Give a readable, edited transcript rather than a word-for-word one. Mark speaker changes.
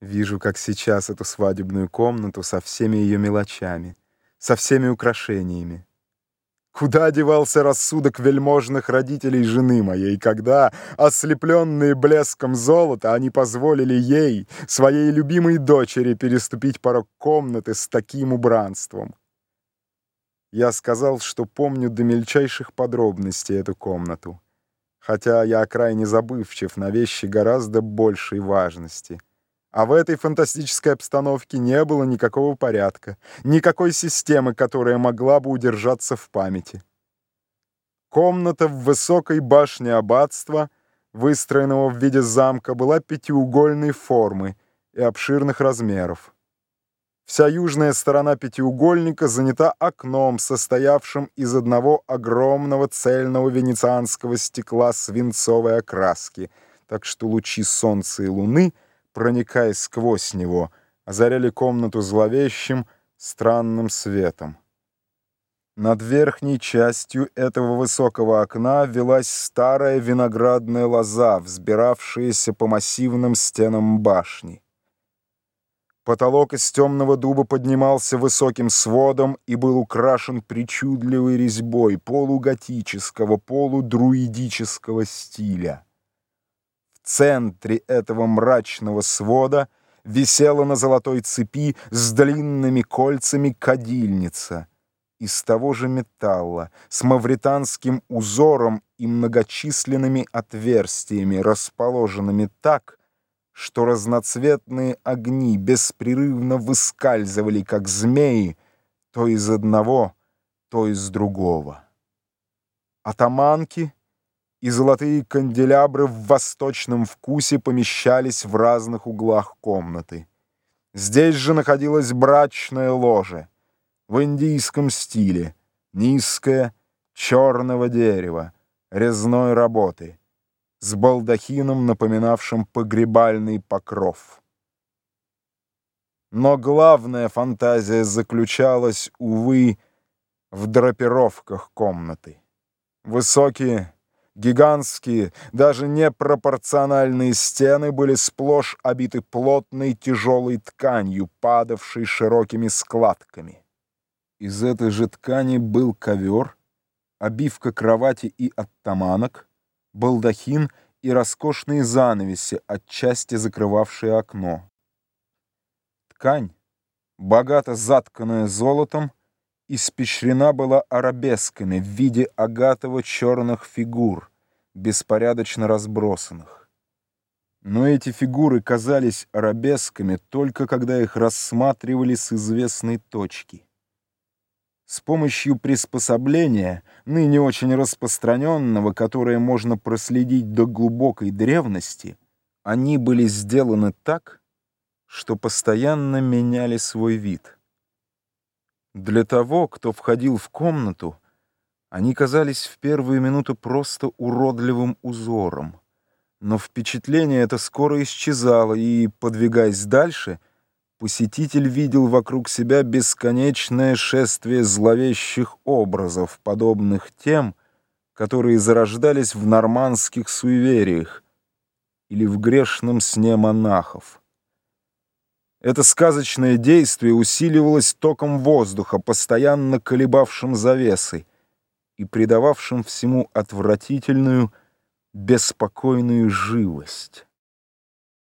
Speaker 1: Вижу, как сейчас, эту свадебную комнату со всеми ее мелочами, со всеми украшениями. Куда девался рассудок вельможных родителей жены моей, когда, ослепленные блеском золота, они позволили ей, своей любимой дочери, переступить порог комнаты с таким убранством? Я сказал, что помню до мельчайших подробностей эту комнату, хотя я крайне забывчив на вещи гораздо большей важности. А в этой фантастической обстановке не было никакого порядка, никакой системы, которая могла бы удержаться в памяти. Комната в высокой башне аббатства, выстроенного в виде замка, была пятиугольной формы и обширных размеров. Вся южная сторона пятиугольника занята окном, состоявшим из одного огромного цельного венецианского стекла свинцовой окраски, так что лучи солнца и луны, проникая сквозь него, озаряли комнату зловещим, странным светом. Над верхней частью этого высокого окна велась старая виноградная лоза, взбиравшаяся по массивным стенам башни. Потолок из темного дуба поднимался высоким сводом и был украшен причудливой резьбой полуготического, полудруидического стиля. В центре этого мрачного свода висела на золотой цепи с длинными кольцами кадильница из того же металла, с мавританским узором и многочисленными отверстиями, расположенными так, что разноцветные огни беспрерывно выскальзывали, как змеи, то из одного, то из другого. Атаманки и золотые канделябры в восточном вкусе помещались в разных углах комнаты. Здесь же находилось брачное ложе в индийском стиле, низкое, черного дерева, резной работы, с балдахином, напоминавшим погребальный покров. Но главная фантазия заключалась, увы, в драпировках комнаты. Высокие, гигантские, даже непропорциональные стены были сплошь обиты плотной тяжелой тканью, падавшей широкими складками. Из этой же ткани был ковер, обивка кровати и оттаманок, балдахин и роскошные занавеси, отчасти закрывавшие окно. Ткань, богато затканная золотом, испещрена была арабесками в виде агатово-черных фигур, беспорядочно разбросанных. Но эти фигуры казались арабесками только когда их рассматривали с известной точки. С помощью приспособления, ныне очень распространенного, которое можно проследить до глубокой древности, они были сделаны так, что постоянно меняли свой вид. Для того, кто входил в комнату, они казались в первую минуту просто уродливым узором, но впечатление это скоро исчезало, и, подвигаясь дальше, посетитель видел вокруг себя бесконечное шествие зловещих образов, подобных тем, которые зарождались в нормандских суевериях или в грешном сне монахов. Это сказочное действие усиливалось током воздуха, постоянно колебавшим завесы и придававшим всему отвратительную, беспокойную живость.